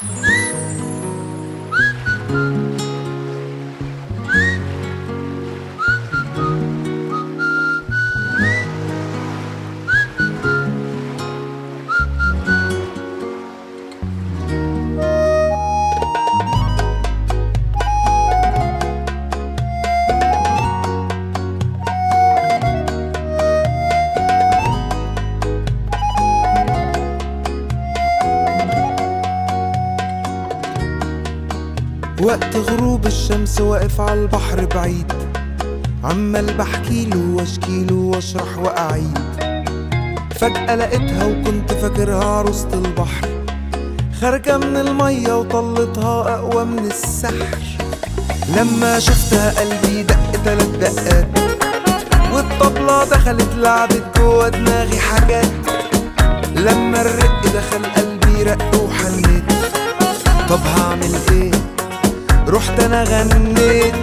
وقت غروب الشمس واقف على البحر بعيد، عمال بحكيله واشكيله واشرح واعيد. فجأة لقيتها وكنت فاكرها عروسة البحر، خارجة من المية وطلتها أقوى من السحر. لما شفتها قلبي دق 3 دقات، والطبلة دخلت لعبت جوا دماغي حاجات. لما الرق دخل قلبي رق وحنيت، طب هعمل ايه؟ رحت انا غنيت.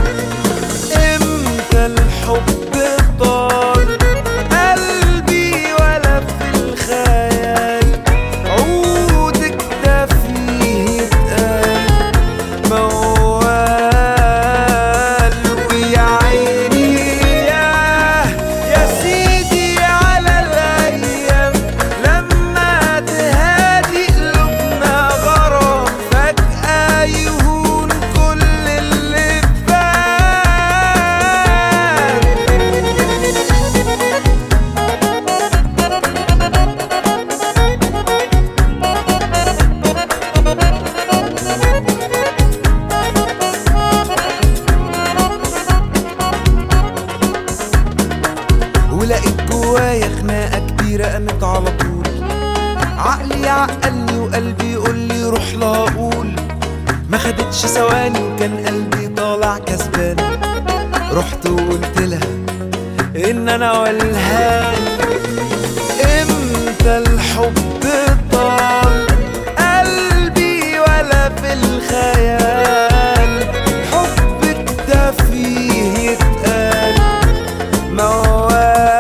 امتى الحب طال قلبي ولا في الخيال، عودك ده فيه يتقال موال. ويا عيني يا سيدي على الايام، لما تهادي قلوبنا غرام، فجأة يهون كل اللي فات. ولقيت جوايا خناقة كبيرة قامت على طول، عقلي يعقلني وقلبي يقولي روح لا اقول. ما خدتش ثواني وكان قلبي طالع كسبان، رحت وقلت لها ان انا والهان. امتى الحب طال قلبي ولا في الخيال، حبك ده فيه يتقال موال.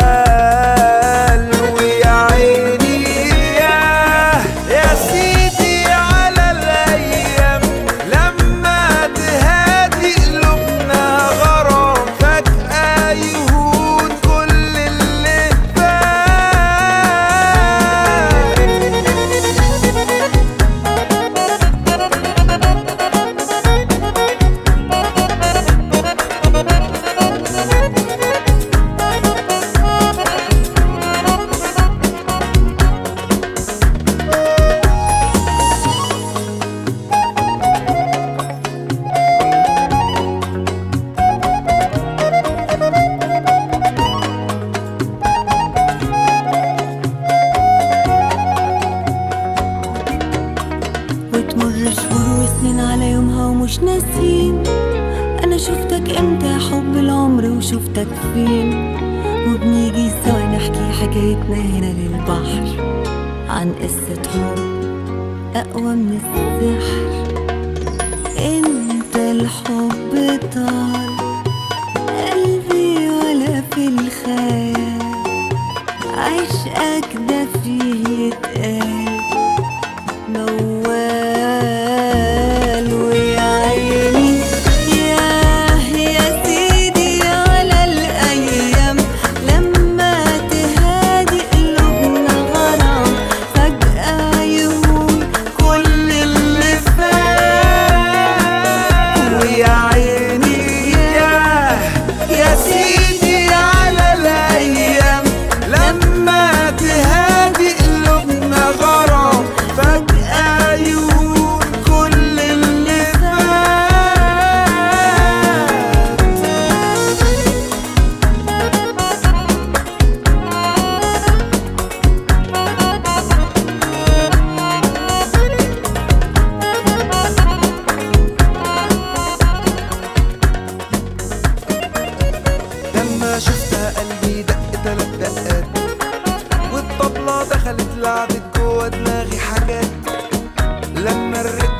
ويا عيني يا سيدي على الايام، لما تهادي قلوبنا غرام، فجأة يهون كل اللي فات. وتمر شهور وسنين على يومها ومش ناسين، انا شفتك امتى يا حب العمر وشفتك فين. وبنيجي سوا نحكي حكايتنا هنا للبحر، عن قصة حب اقوى من السحر. امتى الحب طال قلبي ولا في الخيال، عشقك ده فيه يتقال موال. ويا عيني يا سيدي على الايام، لما تهادي قلوبنا غرام، فجأة يهون كل اللي فات. ويا عيني يا سيدي على الايام، لما تهادي قلوبنا غرام، فجأة يهون كل اللي فات. لما شفتها قلبي دق 3 دقات، والطبلة دخلت لعبت جوا دماغي حاجات. لما الرق